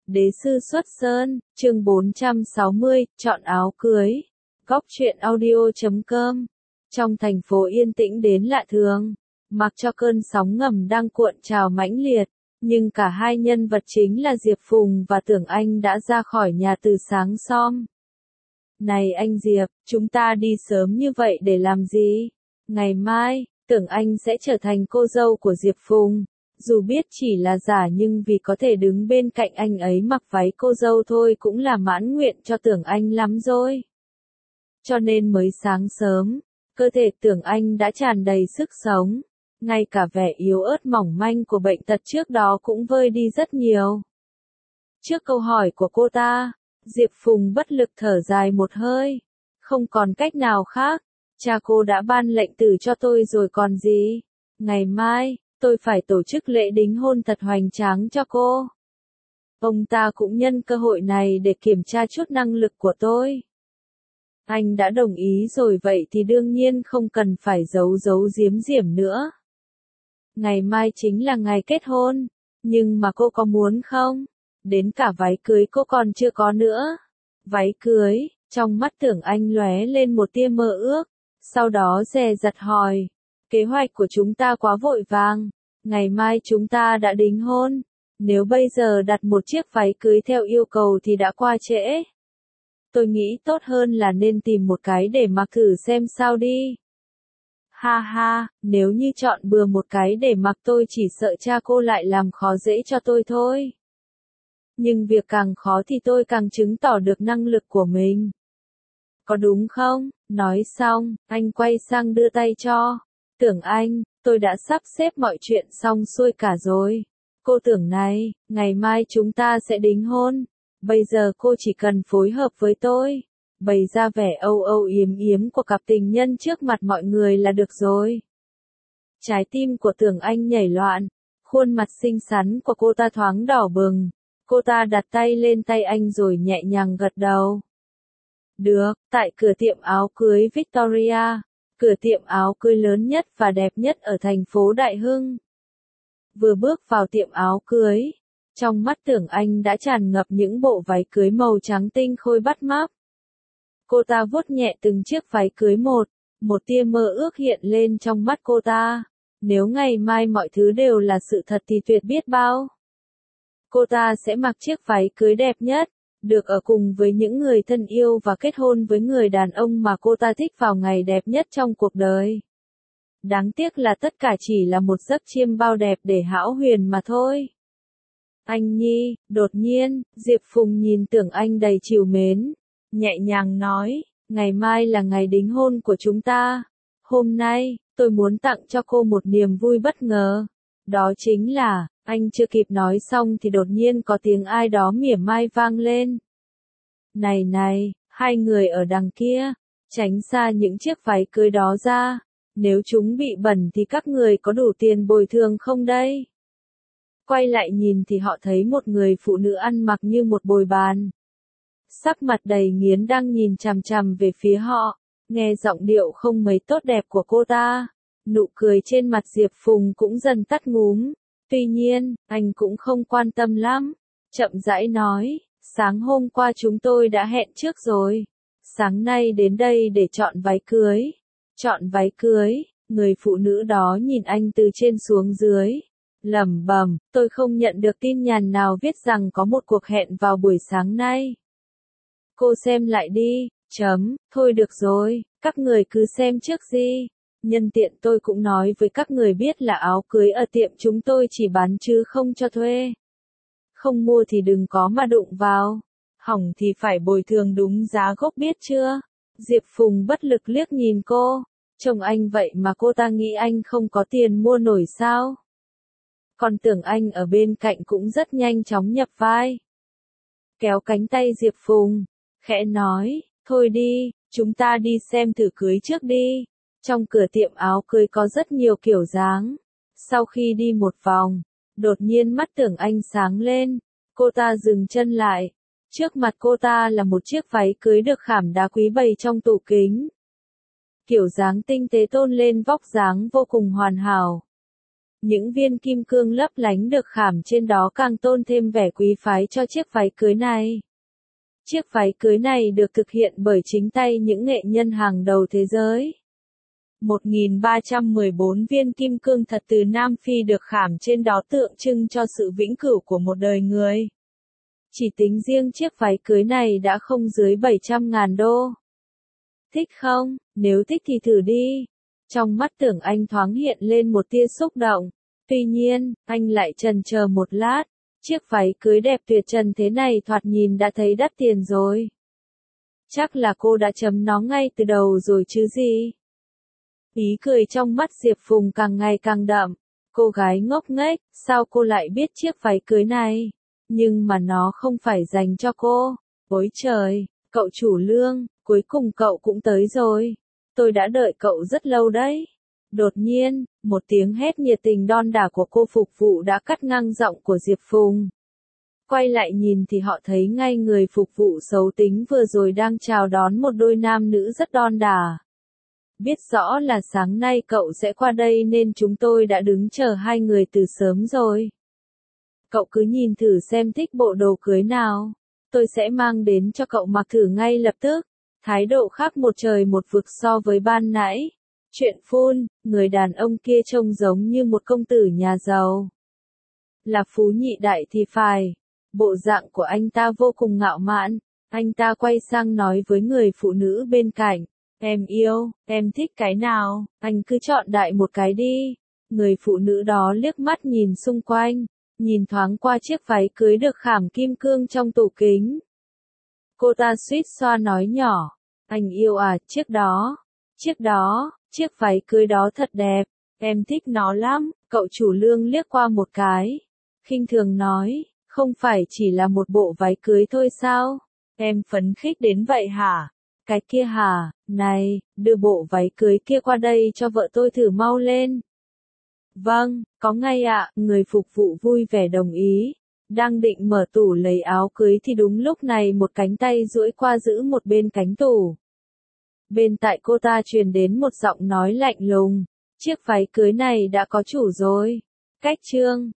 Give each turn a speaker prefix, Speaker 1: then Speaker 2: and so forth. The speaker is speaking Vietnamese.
Speaker 1: Đế sư xuất sơn, chương 460, chọn áo cưới. Góc truyện audio.com. Trong thành phố yên tĩnh đến lạ thường, mặc cho cơn sóng ngầm đang cuộn trào mãnh liệt, nhưng cả hai nhân vật chính là Diệp Phùng và Tưởng Anh đã ra khỏi nhà từ sáng som. Này anh Diệp, chúng ta đi sớm như vậy để làm gì? Ngày mai, Tưởng Anh sẽ trở thành cô dâu của Diệp Phùng. Dù biết chỉ là giả nhưng vì có thể đứng bên cạnh anh ấy mặc váy cô dâu thôi cũng là mãn nguyện cho Tưởng Anh lắm rồi. Cho nên mới sáng sớm, cơ thể Tưởng Anh đã tràn đầy sức sống. Ngay cả vẻ yếu ớt mỏng manh của bệnh tật trước đó cũng vơi đi rất nhiều. Trước câu hỏi của cô ta, Diệp Phùng bất lực thở dài một hơi. Không còn cách nào khác, cha cô đã ban lệnh tử cho tôi rồi còn gì. Ngày mai, tôi phải tổ chức lễ đính hôn thật hoành tráng cho cô. Ông ta cũng nhân cơ hội này để kiểm tra chút năng lực của tôi. Anh đã đồng ý rồi vậy thì đương nhiên không cần phải giấu giấu giếm giểm nữa. Ngày mai chính là ngày kết hôn, nhưng mà cô có muốn không? Đến cả váy cưới cô còn chưa có nữa. Váy cưới, trong mắt Tưởng Anh lóe lên một tia mơ ước, sau đó dè dặt hỏi. Kế hoạch của chúng ta quá vội vàng, ngày mai chúng ta đã đính hôn, nếu bây giờ đặt một chiếc váy cưới theo yêu cầu thì đã qua trễ. Tôi nghĩ tốt hơn là nên tìm một cái để mặc thử xem sao đi. Ha ha, nếu như chọn bừa một cái để mặc tôi chỉ sợ cha cô lại làm khó dễ cho tôi thôi. Nhưng việc càng khó thì tôi càng chứng tỏ được năng lực của mình. Có đúng không? Nói xong, anh quay sang đưa tay cho. Tưởng Anh, tôi đã sắp xếp mọi chuyện xong xuôi cả rồi. Cô Tưởng này, ngày mai chúng ta sẽ đính hôn. Bây giờ cô chỉ cần phối hợp với tôi, bày ra vẻ âu âu yếm yếm của cặp tình nhân trước mặt mọi người là được rồi. Trái tim của Tưởng Anh nhảy loạn, khuôn mặt xinh xắn của cô ta thoáng đỏ bừng. Cô ta đặt tay lên tay anh rồi nhẹ nhàng gật đầu. Được, tại cửa tiệm áo cưới Victoria, cửa tiệm áo cưới lớn nhất và đẹp nhất ở thành phố Đại Hưng. Vừa bước vào tiệm áo cưới, trong mắt Tưởng Anh đã tràn ngập những bộ váy cưới màu trắng tinh khôi bắt mắt. Cô ta vuốt nhẹ từng chiếc váy cưới một tia mơ ước hiện lên trong mắt cô ta. Nếu ngày mai mọi thứ đều là sự thật thì tuyệt biết bao. Cô ta sẽ mặc chiếc váy cưới đẹp nhất, được ở cùng với những người thân yêu và kết hôn với người đàn ông mà cô ta thích vào ngày đẹp nhất trong cuộc đời. Đáng tiếc là tất cả chỉ là một giấc chiêm bao đẹp để hão huyền mà thôi. Anh Nhi, đột nhiên, Diệp Phùng nhìn Tưởng Anh đầy trìu mến, nhẹ nhàng nói, ngày mai là ngày đính hôn của chúng ta. Hôm nay, tôi muốn tặng cho cô một niềm vui bất ngờ. Đó chính là, anh chưa kịp nói xong thì đột nhiên có tiếng ai đó mỉa mai vang lên. Này này, hai người ở đằng kia, tránh xa những chiếc váy cưới đó ra. Nếu chúng bị bẩn thì các người có đủ tiền bồi thường không đây? Quay lại nhìn thì họ thấy một người phụ nữ ăn mặc như một bồi bàn. Sắc mặt đầy nghiến đang nhìn chằm chằm về phía họ, nghe giọng điệu không mấy tốt đẹp của cô ta. Nụ cười trên mặt Diệp Phùng cũng dần tắt ngúm. Tuy nhiên, anh cũng không quan tâm lắm. Chậm rãi nói, sáng hôm qua chúng tôi đã hẹn trước rồi. Sáng nay đến đây để chọn váy cưới. Chọn váy cưới, người phụ nữ đó nhìn anh từ trên xuống dưới. Lẩm bẩm, tôi không nhận được tin nhắn nào viết rằng có một cuộc hẹn vào buổi sáng nay. Cô xem lại đi, thôi được rồi, các người cứ xem trước đi. Nhân tiện tôi cũng nói với các người biết là áo cưới ở tiệm chúng tôi chỉ bán chứ không cho thuê. Không mua thì đừng có mà đụng vào. Hỏng thì phải bồi thường đúng giá gốc biết chưa? Diệp Phùng bất lực liếc nhìn cô. Chồng anh vậy mà cô ta nghĩ anh không có tiền mua nổi sao? Còn Tưởng Anh ở bên cạnh cũng rất nhanh chóng nhập vai. Kéo cánh tay Diệp Phùng, khẽ nói, thôi đi, chúng ta đi xem thử cưới trước đi. Trong cửa tiệm áo cưới có rất nhiều kiểu dáng. Sau khi đi một vòng, đột nhiên mắt Tưởng Anh sáng lên. Cô ta dừng chân lại. Trước mặt cô ta là một chiếc váy cưới được khảm đá quý bày trong tủ kính. Kiểu dáng tinh tế tôn lên vóc dáng vô cùng hoàn hảo. Những viên kim cương lấp lánh được khảm trên đó càng tôn thêm vẻ quý phái cho chiếc váy cưới này. Chiếc váy cưới này được thực hiện bởi chính tay những nghệ nhân hàng đầu thế giới. 1.314 viên kim cương thật từ Nam Phi được khảm trên đó tượng trưng cho sự vĩnh cửu của một đời người. Chỉ tính riêng chiếc váy cưới này đã không dưới 700.000 đô. Thích không? Nếu thích thì thử đi. Trong mắt Tưởng Anh thoáng hiện lên một tia xúc động. Tuy nhiên, anh lại chần chờ một lát. Chiếc váy cưới đẹp tuyệt trần thế này thoạt nhìn đã thấy đắt tiền rồi. Chắc là cô đã chấm nó ngay từ đầu rồi chứ gì. Ý cười trong mắt Diệp Phùng càng ngày càng đậm. Cô gái ngốc nghếch, sao cô lại biết chiếc váy cưới này? Nhưng mà nó không phải dành cho cô. Ôi trời, cậu chủ Lương, cuối cùng cậu cũng tới rồi. Tôi đã đợi cậu rất lâu đấy. Đột nhiên, một tiếng hét nhiệt tình đon đả của cô phục vụ đã cắt ngang giọng của Diệp Phùng. Quay lại nhìn thì họ thấy ngay người phục vụ xấu tính vừa rồi đang chào đón một đôi nam nữ rất đon đả. Biết rõ là sáng nay cậu sẽ qua đây nên chúng tôi đã đứng chờ hai người từ sớm rồi. Cậu cứ nhìn thử xem thích bộ đồ cưới nào. Tôi sẽ mang đến cho cậu mặc thử ngay lập tức. Thái độ khác một trời một vực so với ban nãy. Chuyện phun, người đàn ông kia trông giống như một công tử nhà giàu. Là phú nhị đại thì phải. Bộ dạng của anh ta vô cùng ngạo mạn. Anh ta quay sang nói với người phụ nữ bên cạnh. Em yêu, em thích cái nào, anh cứ chọn đại một cái đi. Người phụ nữ đó liếc mắt nhìn xung quanh, nhìn thoáng qua chiếc váy cưới được khảm kim cương trong tủ kính. Cô ta suýt xoa nói nhỏ, anh yêu à, chiếc váy cưới đó thật đẹp, em thích nó lắm. Cậu chủ Lương liếc qua một cái, khinh thường nói, không phải chỉ là một bộ váy cưới thôi sao? Em phấn khích đến vậy hả? Cái kia hả, này, đưa bộ váy cưới kia qua đây cho vợ tôi thử mau lên. Vâng, có ngay ạ, người phục vụ vui vẻ đồng ý. Đang định mở tủ lấy áo cưới thì đúng lúc này một cánh tay duỗi qua giữ một bên cánh tủ. Bên tại cô ta truyền đến một giọng nói lạnh lùng, chiếc váy cưới này đã có chủ rồi. Cách chương